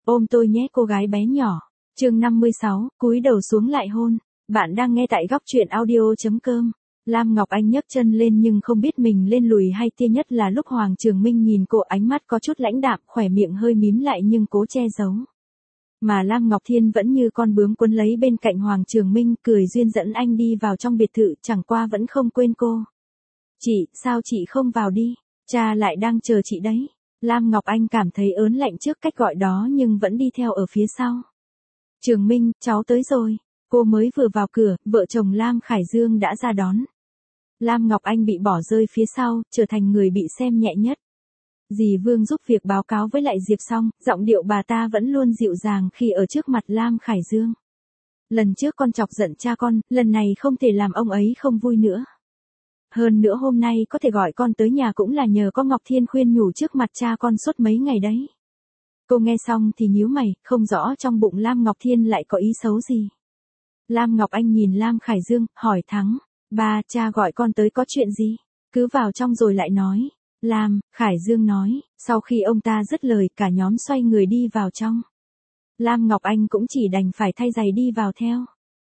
Ôm tôi nhé cô gái bé nhỏ. Chương 56, cúi đầu xuống lại hôn. Bạn đang nghe tại góc truyện audio.com. Lam Ngọc Anh nhấc chân lên nhưng không biết mình lên lùi hay tia, nhất là lúc Hoàng Trường Minh nhìn cô, ánh mắt có chút lãnh đạm, khỏe miệng hơi mím lại nhưng cố che giấu. Mà Lam Ngọc Thiên vẫn như con bướm quấn lấy bên cạnh Hoàng Trường Minh, cười duyên dẫn anh đi vào trong biệt thự, chẳng qua vẫn không quên cô. Chị, sao chị không vào đi? Cha lại đang chờ chị đấy. Lam Ngọc Anh cảm thấy ớn lạnh trước cách gọi đó nhưng vẫn đi theo ở phía sau. Trường Minh, cháu tới rồi. Cô mới vừa vào cửa, vợ chồng Lam Khải Dương đã ra đón. Lam Ngọc Anh bị bỏ rơi phía sau, trở thành người bị xem nhẹ nhất. Dì Vương giúp việc báo cáo với lại Diệp xong, giọng điệu bà ta vẫn luôn dịu dàng khi ở trước mặt Lam Khải Dương. Lần trước con chọc giận cha con, lần này không thể làm ông ấy không vui nữa. Hơn nữa hôm nay có thể gọi con tới nhà cũng là nhờ có Ngọc Thiên khuyên nhủ trước mặt cha con suốt mấy ngày đấy. Cô nghe xong thì nhíu mày, không rõ trong bụng Lam Ngọc Thiên lại có ý xấu gì. Lam Ngọc Anh nhìn Lam Khải Dương, hỏi thẳng, ba, cha gọi con tới có chuyện gì? Cứ vào trong rồi lại nói. Lam Khải Dương nói, sau khi ông ta dứt lời cả nhóm xoay người đi vào trong. Lam Ngọc Anh cũng chỉ đành phải thay giày đi vào theo.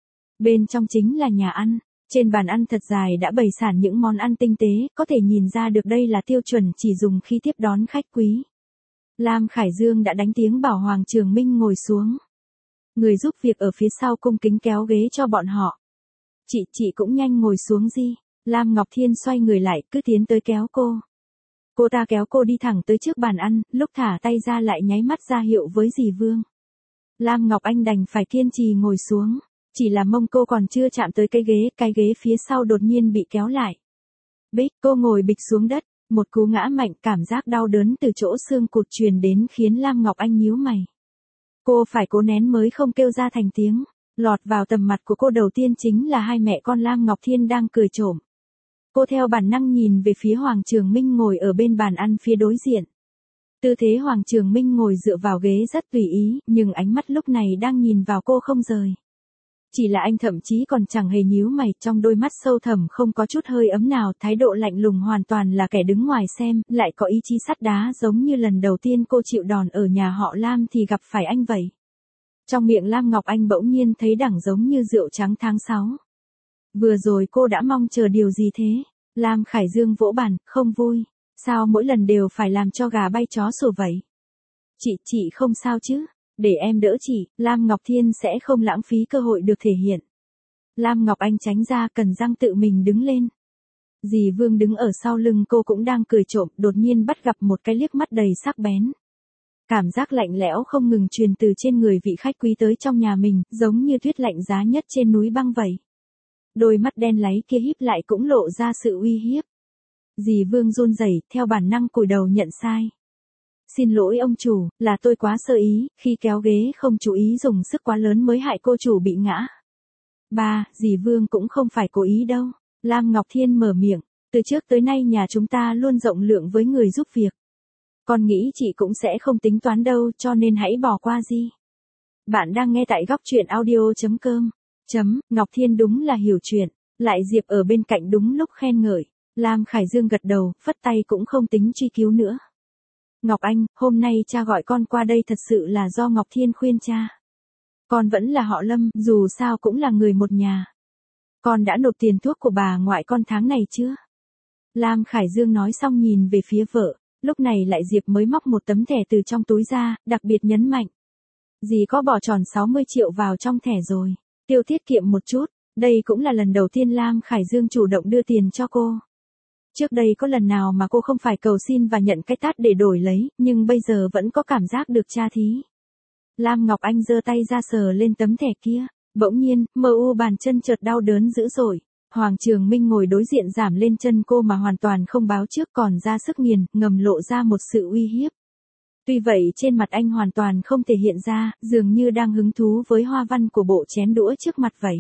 Bên trong chính là nhà ăn. Trên bàn ăn thật dài đã bày sẵn những món ăn tinh tế, có thể nhìn ra được đây là tiêu chuẩn chỉ dùng khi tiếp đón khách quý. Lam Khải Dương đã đánh tiếng bảo Hoàng Trường Minh ngồi xuống. Người giúp việc ở phía sau cung kính kéo ghế cho bọn họ. Chị cũng nhanh ngồi xuống đi. Lam Ngọc Thiên xoay người lại, cứ tiến tới kéo cô. Cô ta kéo cô đi thẳng tới trước bàn ăn, lúc thả tay ra lại nháy mắt ra hiệu với dì Vương. Lam Ngọc Anh đành phải kiên trì ngồi xuống. Chỉ là mông cô còn chưa chạm tới cái ghế phía sau đột nhiên bị kéo lại. Bích, cô ngồi bịch xuống đất, một cú ngã mạnh, cảm giác đau đớn từ chỗ xương cụt truyền đến khiến Lam Ngọc Anh nhíu mày. Cô phải cố nén mới không kêu ra thành tiếng. Lọt vào tầm mặt của cô đầu tiên chính là hai mẹ con Lam Ngọc Thiên đang cười trộm. Cô theo bản năng nhìn về phía Hoàng Trường Minh ngồi ở bên bàn ăn phía đối diện. Tư thế Hoàng Trường Minh ngồi dựa vào ghế rất tùy ý, nhưng ánh mắt lúc này đang nhìn vào cô không rời. Chỉ là anh thậm chí còn chẳng hề nhíu mày, trong đôi mắt sâu thẳm không có chút hơi ấm nào, thái độ lạnh lùng hoàn toàn là kẻ đứng ngoài xem, lại có ý chí sắt đá giống như lần đầu tiên cô chịu đòn ở nhà họ Lam thì gặp phải anh vậy. Trong miệng Lam Ngọc Anh bỗng nhiên thấy đắng giống như rượu trắng tháng 6. Vừa rồi cô đã mong chờ điều gì thế? Lam Khải Dương vỗ bàn, không vui. Sao mỗi lần đều phải làm cho gà bay chó sủa vậy? Chị không sao chứ? Để em đỡ chị, Lam Ngọc Thiên sẽ không lãng phí cơ hội được thể hiện. Lam Ngọc Anh tránh ra, cần răng tự mình đứng lên. Dì Vương đứng ở sau lưng cô cũng đang cười trộm, đột nhiên bắt gặp một cái liếc mắt đầy sắc bén. Cảm giác lạnh lẽo không ngừng truyền từ trên người vị khách quý tới trong nhà mình, giống như tuyết lạnh giá nhất trên núi băng vậy. Đôi mắt đen láy kia híp lại cũng lộ ra sự uy hiếp. Dì Vương run rẩy, theo bản năng cúi đầu nhận sai. Xin lỗi ông chủ, là tôi quá sơ ý, khi kéo ghế không chú ý dùng sức quá lớn mới hại cô chủ bị ngã. Ba, dì Vương cũng không phải cố ý đâu. Lam Ngọc Thiên mở miệng, từ trước tới nay nhà chúng ta luôn rộng lượng với người giúp việc. Con nghĩ chị cũng sẽ không tính toán đâu, cho nên hãy bỏ qua đi. Bạn đang nghe tại góc truyện audio.com. Ngọc Thiên đúng là hiểu chuyện, lại Diệp ở bên cạnh đúng lúc khen ngợi. Lam Khải Dương gật đầu, phất tay cũng không tính truy cứu nữa. Ngọc Anh, hôm nay cha gọi con qua đây thật sự là do Ngọc Thiên khuyên cha. Con vẫn là họ Lâm, dù sao cũng là người một nhà. Con đã nộp tiền thuốc của bà ngoại con tháng này chưa? Lam Khải Dương nói xong nhìn về phía vợ, lúc này lại Diệp mới móc một tấm thẻ từ trong túi ra, đặc biệt nhấn mạnh. Dì có bỏ tròn 60 triệu vào trong thẻ rồi, tiêu tiết kiệm một chút, đây cũng là lần đầu tiên Lam Khải Dương chủ động đưa tiền cho cô. Trước đây có lần nào mà cô không phải cầu xin và nhận cái tát để đổi lấy, nhưng bây giờ vẫn có cảm giác được cha thí. Lam Ngọc Anh giơ tay ra sờ lên tấm thẻ kia, bỗng nhiên, bàn chân chợt đau đớn dữ dội. Hoàng Trường Minh ngồi đối diện giảm lên chân cô mà hoàn toàn không báo trước còn ra sức nghiền, ngầm lộ ra một sự uy hiếp. Tuy vậy trên mặt anh hoàn toàn không thể hiện ra, dường như đang hứng thú với hoa văn của bộ chén đũa trước mặt vậy.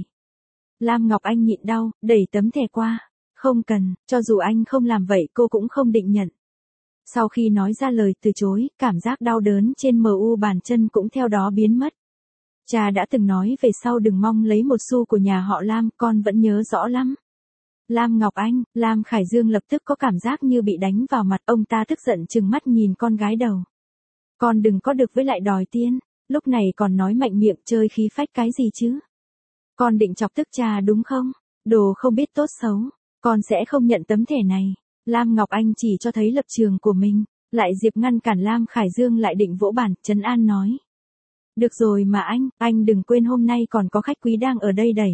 Lam Ngọc Anh nhịn đau, đẩy tấm thẻ qua. Không cần, cho dù anh không làm vậy cô cũng không định nhận. Sau khi nói ra lời từ chối, cảm giác đau đớn trên bàn chân cũng theo đó biến mất. Cha đã từng nói về sau đừng mong lấy một xu của nhà họ Lam, con vẫn nhớ rõ lắm. Lam Ngọc Anh, Lam Khải Dương lập tức có cảm giác như bị đánh vào mặt, ông ta tức giận trừng mắt nhìn con gái đầu. Con đừng có được với lại đòi tiền, Lúc này còn nói mạnh miệng chơi khí phách cái gì chứ? Con định chọc tức cha đúng không? Đồ không biết tốt xấu, con sẽ không nhận tấm thẻ này. Lam Ngọc Anh chỉ cho thấy lập trường của mình, lại Diệp ngăn cản Lam Khải Dương lại định vỗ bàn, trấn an nói. Được rồi mà anh đừng quên hôm nay còn có khách quý đang ở đây đẩy.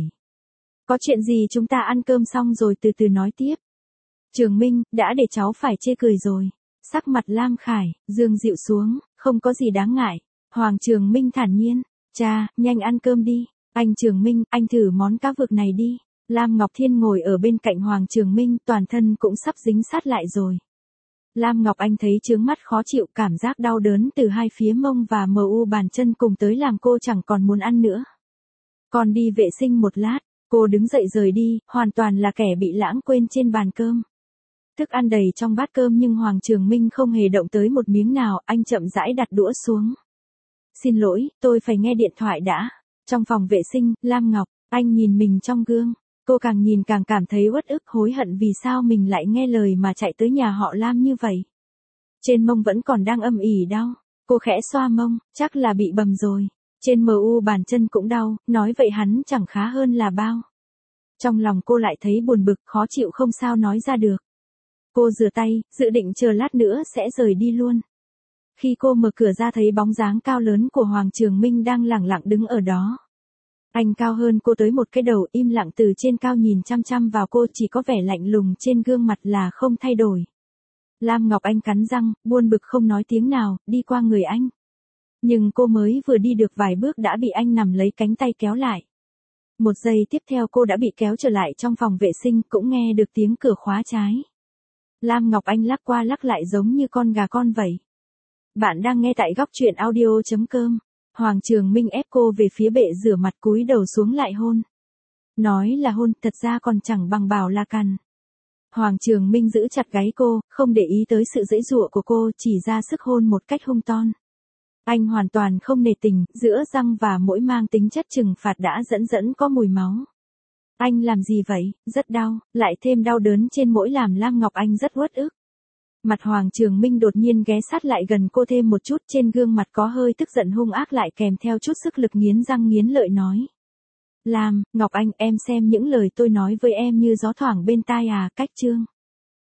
Có chuyện gì chúng ta ăn cơm xong rồi từ từ nói tiếp. Trường Minh, đã để cháu phải chê cười rồi. Sắc mặt Lam Khải Dương dịu xuống, không có gì đáng ngại. Hoàng Trường Minh thản nhiên, cha, nhanh ăn cơm đi. Anh Trường Minh, anh thử món cá vược này đi. Lam Ngọc Thiên ngồi ở bên cạnh Hoàng Trường Minh, toàn thân cũng sắp dính sát lại rồi. Lam Ngọc Anh thấy chướng mắt khó chịu, cảm giác đau đớn từ hai phía mông và mu bàn chân cùng tới làm cô chẳng còn muốn ăn nữa. Còn đi vệ sinh một lát, cô đứng dậy rời đi, hoàn toàn là kẻ bị lãng quên trên bàn cơm. Thức ăn đầy trong bát cơm nhưng Hoàng Trường Minh không hề động tới một miếng nào, anh chậm rãi đặt đũa xuống. Xin lỗi, tôi phải nghe điện thoại đã. Trong phòng vệ sinh, Lam Ngọc Anh nhìn mình trong gương. Cô càng nhìn càng cảm thấy uất ức, hối hận vì sao mình lại nghe lời mà chạy tới nhà họ Lam như vậy. Trên mông vẫn còn đang âm ỉ đau. Cô khẽ xoa mông, chắc là bị bầm rồi. Trên mu bàn chân cũng đau, nói vậy hắn chẳng khá hơn là bao. Trong lòng cô lại thấy buồn bực, khó chịu không sao nói ra được. Cô rửa tay, dự định chờ lát nữa sẽ rời đi luôn. Khi cô mở cửa ra thấy bóng dáng cao lớn của Hoàng Trường Minh đang lẳng lặng đứng ở đó. Anh cao hơn cô tới một cái đầu, im lặng từ trên cao nhìn chăm chăm vào cô, chỉ có vẻ lạnh lùng trên gương mặt là không thay đổi. Lam Ngọc Anh cắn răng, buồn bực không nói tiếng nào, đi qua người anh. Nhưng cô mới vừa đi được vài bước đã bị anh nắm lấy cánh tay kéo lại. Một giây tiếp theo cô đã bị kéo trở lại trong phòng vệ sinh, cũng nghe được tiếng cửa khóa trái. Lam Ngọc Anh lắc qua lắc lại giống như con gà con vậy. Bạn đang nghe tại góc truyện audio.com. Hoàng Trường Minh ép cô về phía bệ rửa mặt, cúi đầu xuống lại hôn. Nói là hôn, thật ra còn chẳng bằng bảo là cằn. Hoàng Trường Minh giữ chặt gáy cô, không để ý tới sự giãy giụa của cô, chỉ ra sức hôn một cách hung ton. Anh hoàn toàn không nề tình, giữa răng và mũi mang tính chất trừng phạt đã dẫn có mùi máu. Anh làm gì vậy? Rất đau, lại thêm đau đớn trên mũi làm Lam Ngọc Anh rất uất ức. Mặt Hoàng Trường Minh đột nhiên ghé sát lại gần cô thêm một chút, trên gương mặt có hơi tức giận hung ác lại kèm theo chút sức lực, nghiến răng nghiến lợi nói. Lam Ngọc Anh, em xem những lời tôi nói với em như gió thoảng bên tai à, cách chương.